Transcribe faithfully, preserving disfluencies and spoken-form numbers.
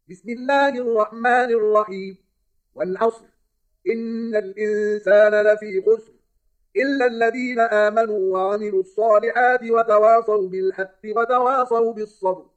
بسم الله الرحمن الرحيم. والعصر إن الإنسان لفي خسر إلا الذين آمنوا وعملوا الصالحات وتواصوا بالحق وتواصوا بالصبر.